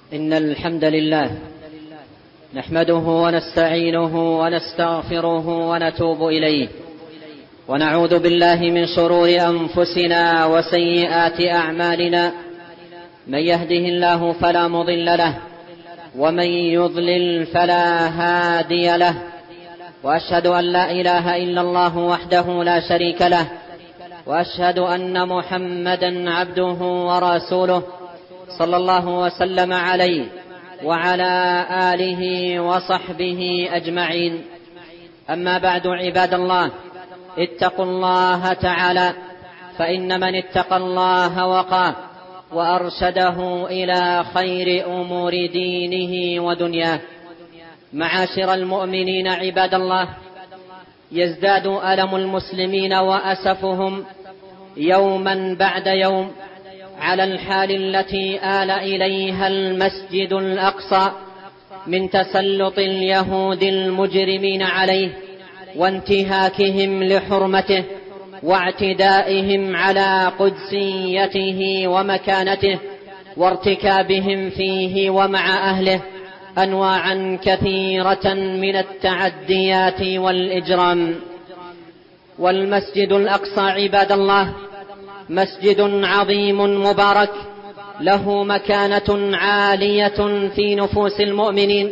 إن الحمد لله نحمده ونستعينه ونستغفره ونتوب إليه، ونعوذ بالله من شرور أنفسنا وسيئات أعمالنا. من يهده الله فلا مضل له، ومن يضلل فلا هادي له. وأشهد أن لا إله إلا الله وحده لا شريك له، وأشهد أن محمدا عبده ورسوله صلى الله وسلم عليه وعلى آله وصحبه أجمعين. أما بعد، عباد الله، اتقوا الله تعالى، فإن من اتقى الله وقاه وأرشده إلى خير أمور دينه ودنياه. معاشر المؤمنين عباد الله، يزداد ألم المسلمين وأسفهم يوما بعد يوم على الحال التي آل إليها المسجد الأقصى من تسلط اليهود المجرمين عليه وانتهاكهم لحرمته واعتدائهم على قدسيته ومكانته وارتكابهم فيه ومع أهله أنواعا كثيرة من التعديات والإجرام. والمسجد الأقصى عباد الله مسجد عظيم مبارك، له مكانة عالية في نفوس المؤمنين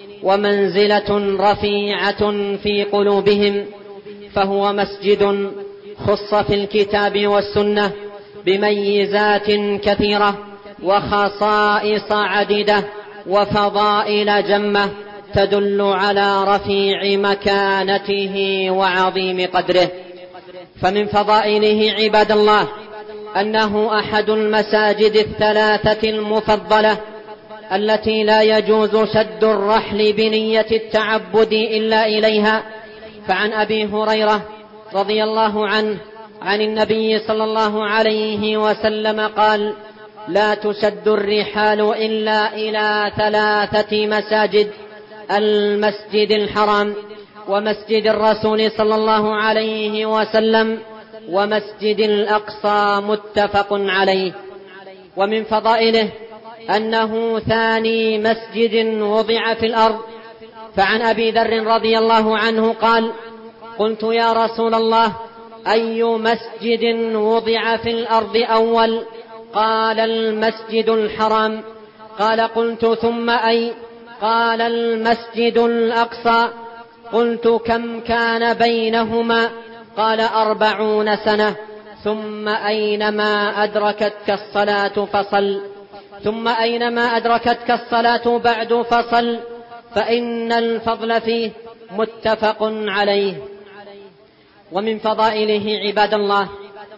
ومنزلة رفيعة في قلوبهم، فهو مسجد خص في الكتاب والسنة بميزات كثيرة وخصائص عديدة وفضائل جمة تدل على رفيع مكانته وعظيم قدره. فمن فضائله عباد الله أنه أحد المساجد الثلاثة المفضلة التي لا يجوز شد الرحل بنية التعبد إلا إليها. فعن أبي هريرة رضي الله عنه عن النبي صلى الله عليه وسلم قال: لا تشد الرحال إلا إلى ثلاثة مساجد: المسجد الحرام، ومسجد الرسول صلى الله عليه وسلم، ومسجد الأقصى. متفق عليه. ومن فضائله أنه ثاني مسجد وضع في الأرض. فعن أبي ذر رضي الله عنه قال: قلت يا رسول الله، أي مسجد وضع في الأرض أول؟ قال: المسجد الحرام. قال: قلت ثم أي؟ قال: المسجد الأقصى. قلت: كم كان بينهما؟ قال: 40 سنة. ثم أينما أدركتك الصلاة فصل، ثم أينما أدركتك الصلاة بعد فصل، فإن الفضل فيه. متفق عليه. ومن فضائله عباد الله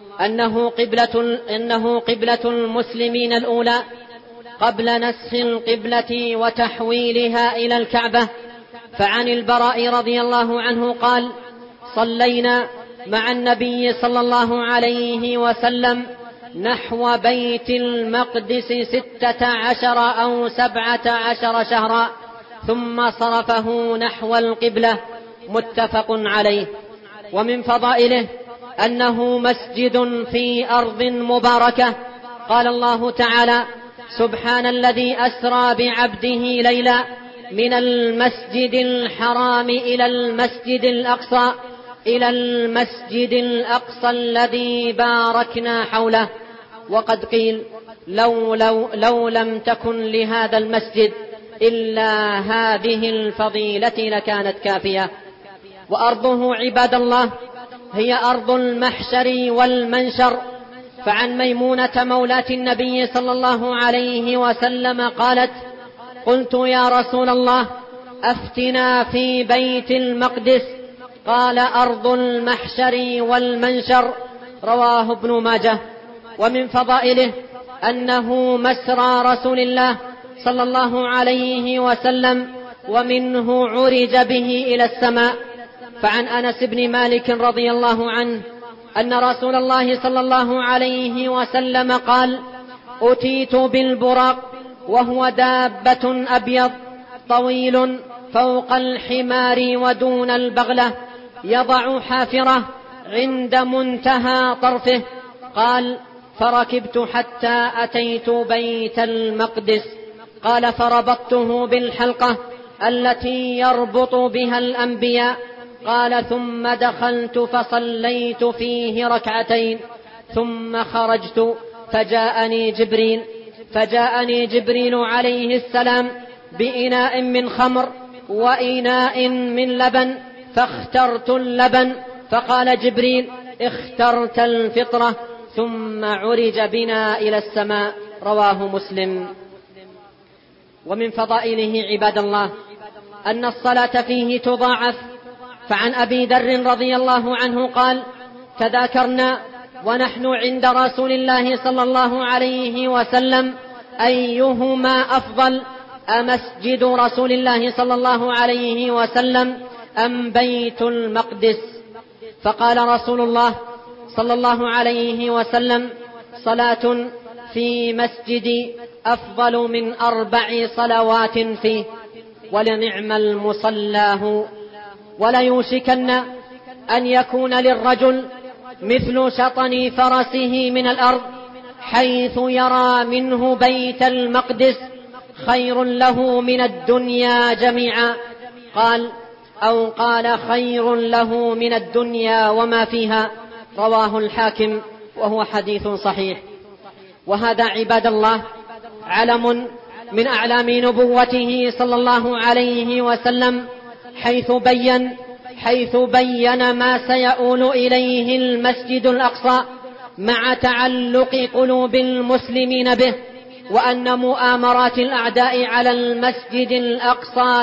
أنه قبلة المسلمين الأولى قبل نسخ القبلة وتحويلها إلى الكعبة. فعن البراء رضي الله عنه قال: صلينا مع النبي صلى الله عليه وسلم نحو بيت المقدس 16 أو 17 شهرا، ثم صرفه نحو القبلة. متفق عليه. ومن فضائله أنه مسجد في أرض مباركة. قال الله تعالى: سبحان الذي أسرى بعبده ليلا من المسجد الحرام إلى المسجد الأقصى، إلى المسجد الأقصى الذي باركنا حوله. وقد قيل: لو لم تكن لهذا المسجد إلا هذه الفضيلة لكانت كافية. وأرضه عباد الله هي أرض المحشر والمنشر. فعن ميمونة مولاة النبي صلى الله عليه وسلم قالت: قلت يا رسول الله، أفتنا في بيت المقدس. قال: أرض المحشر والمنشر. رواه ابن ماجه. ومن فضائله أنه مسرى رسول الله صلى الله عليه وسلم، ومنه عرج به إلى السماء. فعن أنس بن مالك رضي الله عنه أن رسول الله صلى الله عليه وسلم قال: أتيت بالبراق، وهو دابة أبيض طويل فوق الحمار ودون البغلة، يضع حافرة عند منتهى طرفه. قال: فركبت حتى أتيت بيت المقدس. قال: فربطته بالحلقة التي يربط بها الأنبياء. قال: ثم دخلت فصليت فيه ركعتين، ثم خرجت فجاءني جبريل عليه السلام بإناء من خمر وإناء من لبن، فاخترت اللبن، فقال جبريل: اخترت الفطرة، ثم عرج بنا إلى السماء. رواه مسلم. ومن فضائله عباد الله أن الصلاة فيه تضاعف. فعن أبي ذر رضي الله عنه قال: تذاكرنا ونحن عند رسول الله صلى الله عليه وسلم أيهما أفضل، أمسجد رسول الله صلى الله عليه وسلم أم بيت المقدس؟ فقال رسول الله صلى الله عليه وسلم: صلاة في مسجدي أفضل من 4 صلوات فيه، ولنعم المصلاه. وليوشكن أن يكون للرجل مثل شطن فرسه من الأرض، حيث يرى منه بيت المقدس خير له من الدنيا جميعا. قال خير له من الدنيا وما فيها. رواه الحاكم وهو حديث صحيح. وهذا عباد الله علم من أعلام نبوته صلى الله عليه وسلم، حيث بين ما سيؤول إليه المسجد الأقصى مع تعلق قلوب المسلمين به، وأن مؤامرات الأعداء على المسجد الأقصى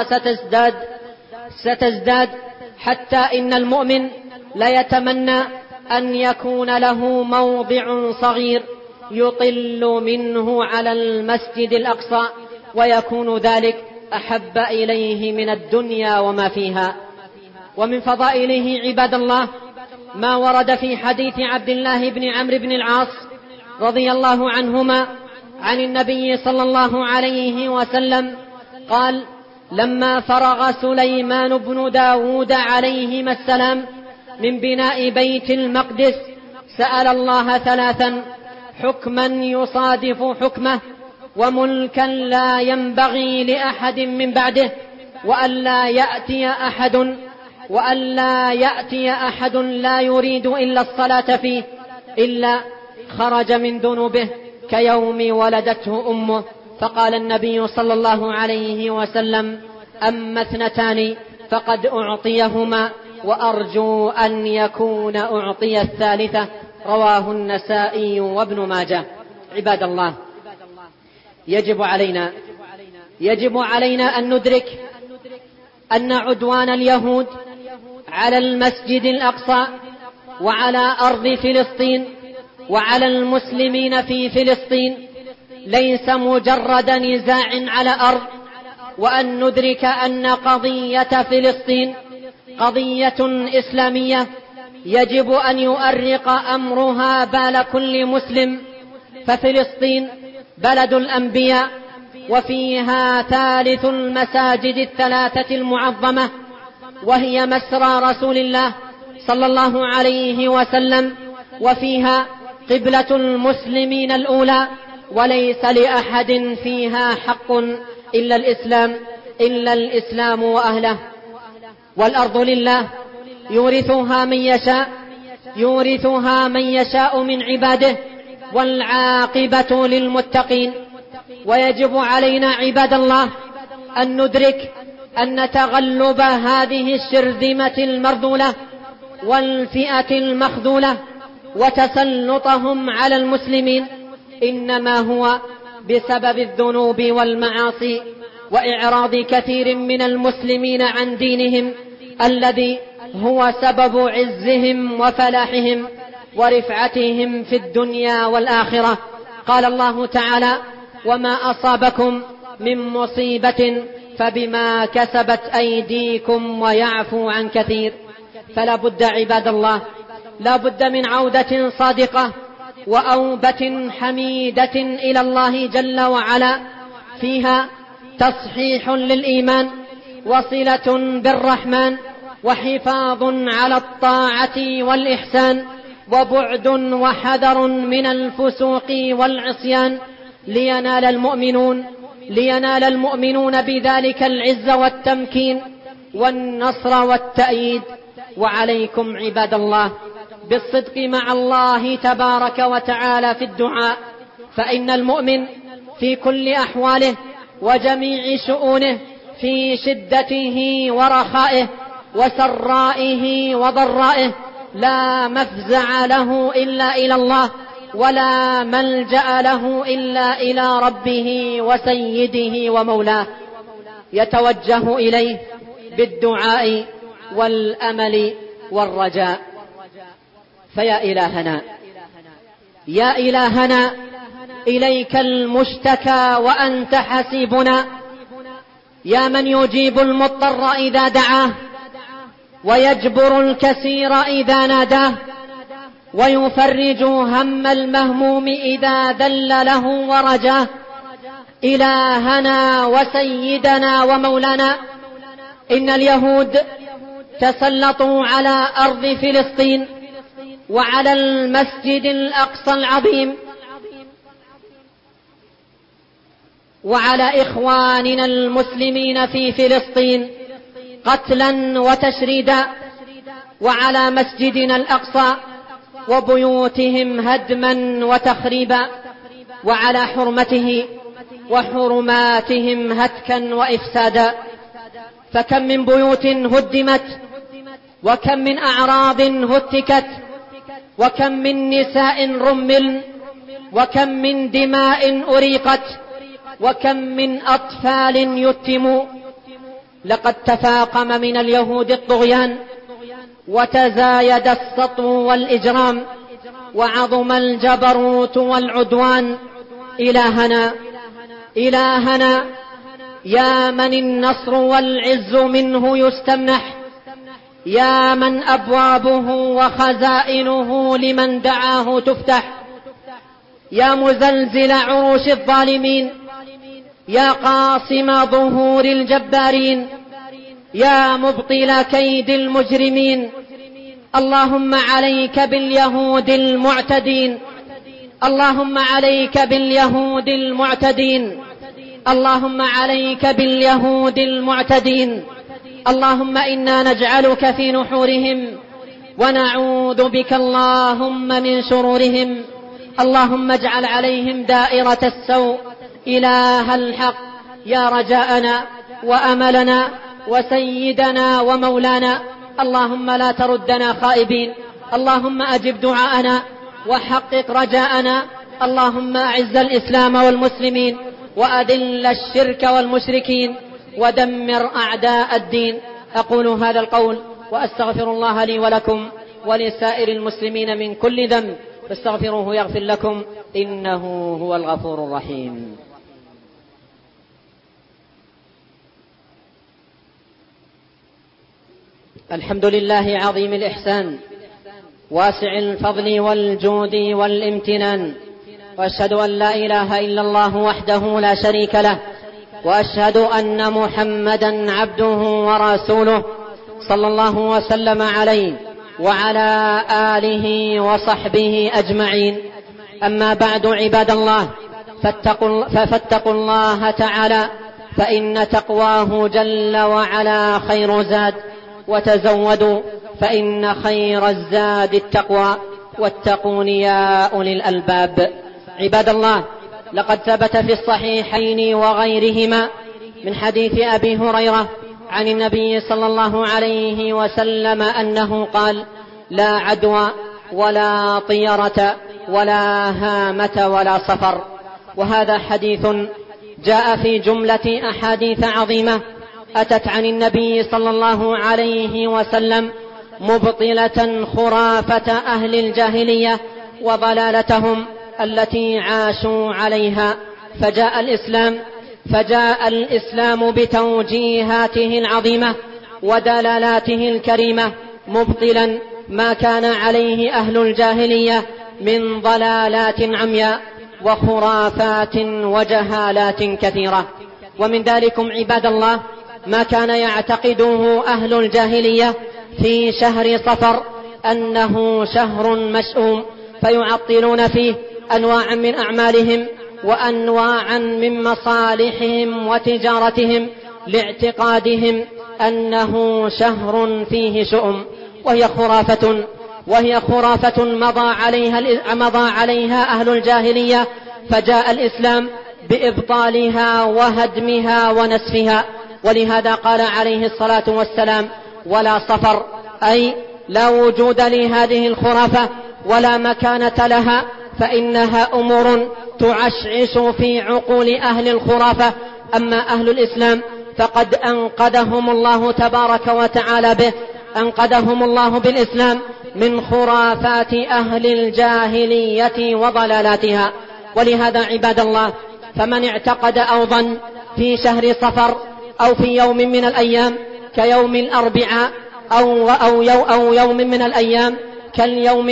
ستزداد حتى إن المؤمن لا يتمنى أن يكون له موضع صغير يطل منه على المسجد الأقصى، ويكون ذلك أحب إليه من الدنيا وما فيها. ومن فضائله عباد الله ما ورد في حديث عبد الله بن عمرو بن العاص رضي الله عنهما عن النبي صلى الله عليه وسلم قال: لما فرغ سليمان بن داود عليهما السلام من بناء بيت المقدس سأل الله 3: حكما يصادف حكمه، وملكا لا ينبغي لأحد من بعده، وألا يأتي أحد لا يريد إلا الصلاة فيه إلا خرج من ذنوبه كيوم ولدته أمه. فقال النبي صلى الله عليه وسلم: أما 2 فقد أعطيهما، وأرجو أن يكون أعطي 3. رواه النسائي وابن ماجه. عباد الله، يجب علينا أن ندرك أن عدوان اليهود على المسجد الأقصى وعلى أرض فلسطين وعلى المسلمين في فلسطين ليس مجرد نزاع على أرض، وأن ندرك أن قضية فلسطين قضية إسلامية يجب أن يؤرق أمرها بال كل مسلم. ففلسطين بلد الأنبياء، وفيها 3 المساجد ال3 المعظمة، وهي مسرى رسول الله صلى الله عليه وسلم، وفيها قبلة المسلمين الأولى، وليس لأحد فيها حق إلا الإسلام وأهله. والأرض لله يورثها من يشاء من عباده، والعاقبة للمتقين. ويجب علينا عباد الله أن ندرك أن تغلب هذه الشرذمة المرذولة والفئة المخذولة وتسلطهم على المسلمين إنما هو بسبب الذنوب والمعاصي وإعراض كثير من المسلمين عن دينهم الذي هو سبب عزهم وفلاحهم ورفعتهم في الدنيا والآخرة. قال الله تعالى: وما أصابكم من مصيبة فبما كسبت أيديكم ويعفو عن كثير. فلا بد عباد الله، لا بد من عودة صادقة وأوبة حميدة إلى الله جل وعلا، فيها تصحيح للإيمان وصلة بالرحمن وحفاظ على الطاعة والإحسان وبعد وحذر من الفسوق والعصيان، لينال المؤمنون لينال المؤمنون بذلك العز والتمكين والنصر والتأييد. وعليكم عباد الله بالصدق مع الله تبارك وتعالى في الدعاء، فإن المؤمن في كل أحواله وجميع شؤونه، في شدته ورخائه وسرائه وضرائه، لا مفزع له إلا إلى الله، ولا ملجأ له إلا إلى ربه وسيده ومولاه، يتوجه إليه بالدعاء والأمل والرجاء. فيا إلهنا، يا إلهنا، إليك المشتكى وأنت حسيبنا، يا من يجيب المضطر إذا دعاه، ويجبر الكثير إذا ناداه، ويفرج هم المهموم إذا ذل له ورجاه. إلهنا وسيدنا ومولانا، إن اليهود تسلطوا على أرض فلسطين وعلى المسجد الأقصى العظيم وعلى إخواننا المسلمين في فلسطين قتلا وتشريدا، وعلى مسجدنا الأقصى وبيوتهم هدما وتخريبا، وعلى حرمته وحرماتهم هتكا وإفسادا. فكم من بيوت هدمت، وكم من أعراض هتكت، وكم من نساء رملن، وكم من دماء أريقت، وكم من أطفال يتموا. لقد تفاقم من اليهود الطغيان، وتزايد السطو والإجرام، وعظم الجبروت والعدوان. إلهنا، إلهنا، يا من النصر والعز منه يستمنح، يا من أبوابه وخزائنه لمن دعاه تفتح، يا مزلزل عروش الظالمين، يا قاصم ظهور الجبارين، يا مبطل كيد المجرمين. اللهم عليك باليهود المعتدين، اللهم عليك باليهود المعتدين، اللهم عليك باليهود المعتدين. اللهم إنا نجعلك في نحورهم ونعوذ بك اللهم من شرورهم. اللهم اجعل عليهم دائرة السوء. إله الحق، يا رجاءنا وأملنا وسيدنا ومولانا، اللهم لا تردنا خائبين، اللهم أجب دعاءنا وحقق رجاءنا. اللهم أعز الإسلام والمسلمين، وأذل الشرك والمشركين، ودمر أعداء الدين. أقول هذا القول وأستغفر الله لي ولكم ولسائر المسلمين من كل ذنب، فاستغفروه يغفر لكم، إنه هو الغفور الرحيم. الحمد لله عظيم الإحسان، واسع الفضل والجود والامتنان، وأشهد أن لا إله إلا الله وحده لا شريك له، وأشهد أن محمدا عبده ورسوله، صلى الله وسلم عليه وعلى آله وصحبه أجمعين. أما بعد، عباد الله، فاتقوا الله تعالى، فإن تقواه جل وعلا خير زاد، وتزودوا فإن خير الزاد التقوى، واتقون يا أولي الألباب. عباد الله، لقد ثبت في الصحيحين وغيرهما من حديث أبي هريرة عن النبي صلى الله عليه وسلم أنه قال: لا عدوى ولا طيرة ولا هامة ولا صفر. وهذا حديث جاء في جملة أحاديث عظيمة أتت عن النبي صلى الله عليه وسلم مبطلة خرافة أهل الجاهلية وضلالتهم التي عاشوا عليها. فجاء الإسلام بتوجيهاته العظيمة ودلالاته الكريمة مبطلا ما كان عليه أهل الجاهلية من ضلالات عمياء وخرافات وجهالات كثيرة. ومن ذلكم عباد الله ما كان يعتقده أهل الجاهلية في شهر صفر أنه شهر مشؤوم، فيعطلون فيه أنواعا من أعمالهم وأنواعا من مصالحهم وتجارتهم لاعتقادهم أنه شهر فيه شؤم، وهي خرافة مضى عليها أهل الجاهلية، فجاء الإسلام بإبطالها وهدمها ونسفها. ولهذا قال عليه الصلاة والسلام: ولا صفر، أي لا وجود لهذه الخرافة ولا مكانة لها، فإنها أمور تعشعش في عقول أهل الخرافة. أما أهل الإسلام فقد أنقذهم الله تبارك وتعالى به، أنقذهم الله بالإسلام من خرافات أهل الجاهلية وضلالاتها. ولهذا عباد الله، فمن اعتقد أو ظن في شهر صفر أو في يوم من الأيام كيوم الأربعاء أو يوم من الأيام كاليوم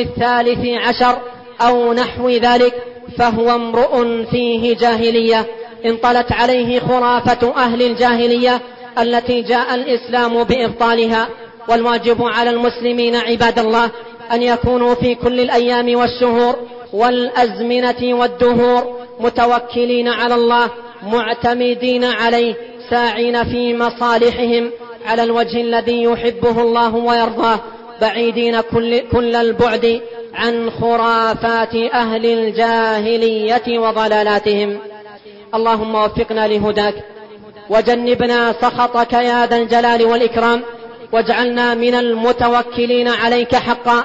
13 أو نحو ذلك، فهو امرؤ فيه جاهلية انطلت عليه خرافة أهل الجاهلية التي جاء الإسلام بإبطالها. والواجب على المسلمين عباد الله أن يكونوا في كل الأيام والشهور والأزمنة والدهور متوكلين على الله، معتمدين عليه، ساعين في مصالحهم على الوجه الذي يحبه الله ويرضاه، بعيدين كل البعد عن خرافات أهل الجاهلية وضلالاتهم. اللهم وفقنا لهداك وجنبنا سخطك يا ذا الجلال والإكرام، واجعلنا من المتوكلين عليك حقا،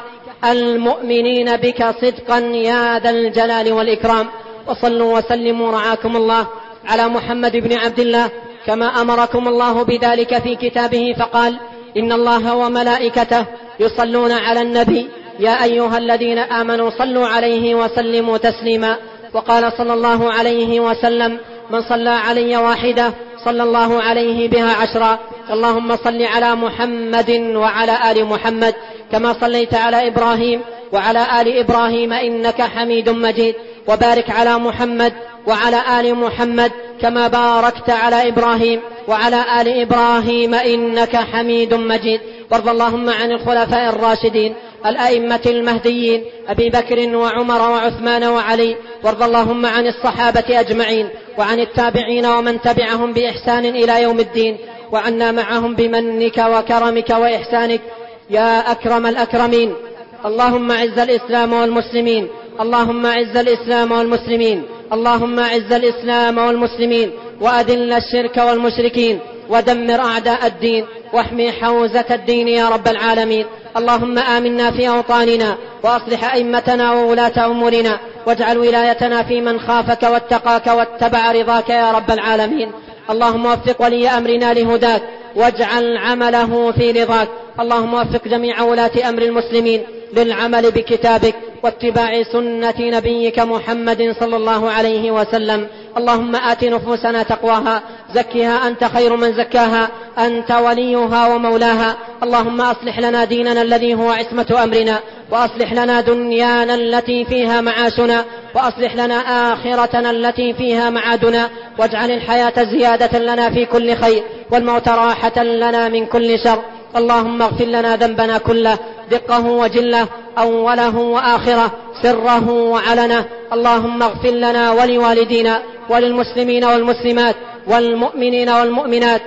المؤمنين بك صدقا يا ذا الجلال والإكرام. وصلوا وسلموا رعاكم الله على محمد بن عبد الله كما أمركم الله بذلك في كتابه، فقال: إن الله وملائكته يصلون على النبي يا أيها الذين آمنوا صلوا عليه وسلموا تسليما. وقال صلى الله عليه وسلم: من صلى علي واحدة صلى الله عليه بها 10. اللهم صل على محمد وعلى آل محمد كما صليت على إبراهيم وعلى آل إبراهيم إنك حميد مجيد، وبارك على محمد وعلى آل محمد كما باركت على إبراهيم وعلى آل إبراهيم إنك حميد مجيد. وارض اللهم عن الخلفاء الراشدين الأئمة المهديين أبي بكر وعمر وعثمان وعلي، وارض اللهم عن الصحابة أجمعين وعن التابعين ومن تبعهم بإحسان إلى يوم الدين، وعنا معهم بمنك وكرمك وإحسانك يا أكرم الأكرمين. اللهم أعز الإسلام والمسلمين، اللهم أعز الإسلام والمسلمين، اللهم أعز الإسلام والمسلمين، وأذل الشرك والمشركين، ودمر أعداء الدين، واحمي حوزة الدين يا رب العالمين. اللهم آمنا في أوطاننا، وأصلح أئمتنا وولاة أمورنا، واجعل ولايتنا في من خافك واتقاك واتبع رضاك يا رب العالمين. اللهم وفق ولي أمرنا لهداك، واجعل عمله في رضاك. اللهم وفق جميع ولاة أمر المسلمين للعمل بكتابك واتباع سنة نبيك محمد صلى الله عليه وسلم. اللهم آت نفوسنا تقواها، زكها أنت خير من زكاها، أنت وليها ومولاها. اللهم أصلح لنا ديننا الذي هو عصمة أمرنا، وأصلح لنا دنيانا التي فيها معاشنا، وأصلح لنا آخرتنا التي فيها معادنا، واجعل الحياة زيادة لنا في كل خير، والموت راحة لنا من كل شر. اللهم اغفر لنا ذنبنا كله، دقه وجله، أوله وآخره، سره وعلنه. اللهم اغفر لنا ولوالدينا وللمسلمين والمسلمات والمؤمنين والمؤمنات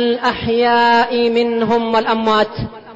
الأحياء منهم والأموات.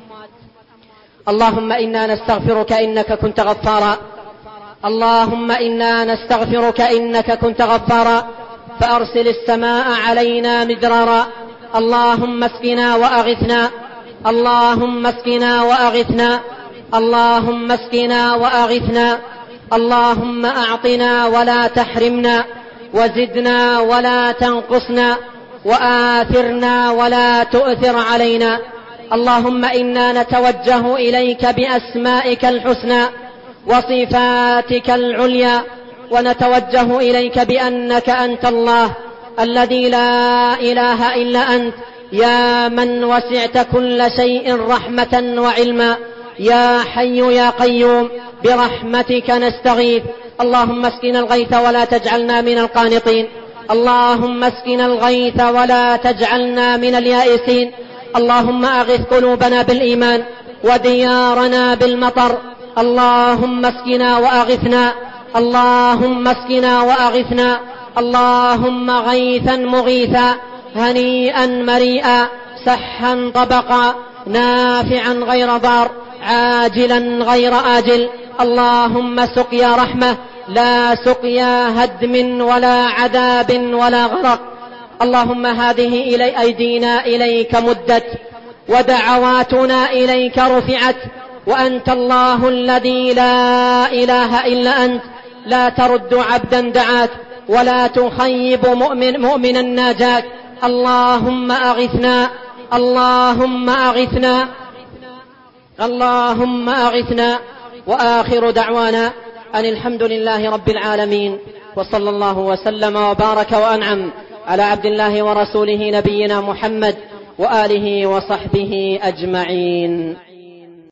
اللهم إنا نستغفرك إنك كنت غفارا، اللهم إنا نستغفرك إنك كنت غفارا، فأرسل السماء علينا مدرارا. اللهم اسقنا وأغثنا، اللهم اسقنا وأغثنا، اللهم اسقنا وأغثنا. اللهم أعطنا ولا تحرمنا، وزدنا ولا تنقصنا، وآثرنا ولا تؤثر علينا. اللهم إنا نتوجه إليك بأسمائك الحسنى وصفاتك العليا، ونتوجه إليك بأنك أنت الله الذي لا إله إلا أنت، يا من وسعت كل شيء رحمة وعلما، يا حي يا قيوم برحمتك نستغيث. اللهم اسقنا الغيث ولا تجعلنا من القانطين، اللهم اسقنا الغيث ولا تجعلنا من اليائسين. اللهم أغث قلوبنا بالإيمان وديارنا بالمطر. اللهم اسقنا وأغثنا، اللهم اسقنا وأغثنا، اللهم غيثا مغيثا، هنيئا مريئا، سحا طبقا، نافعا غير ضار، عاجلا غير آجل. اللهم سقيا رحمة لا سقيا هدم ولا عذاب ولا غرق. اللهم هذه أيدينا إليك مدت، ودعواتنا إليك رفعت، وأنت الله الذي لا إله إلا أنت، لا ترد عبدا دعاك ولا تخيب مؤمنا ناجاك. اللهم أغثنا، اللهم أغثنا، اللهم أغثنا. وآخر دعوانا أن الحمد لله رب العالمين، وصلى الله وسلم وبارك وأنعم على عبد الله ورسوله نبينا محمد وآله وصحبه أجمعين.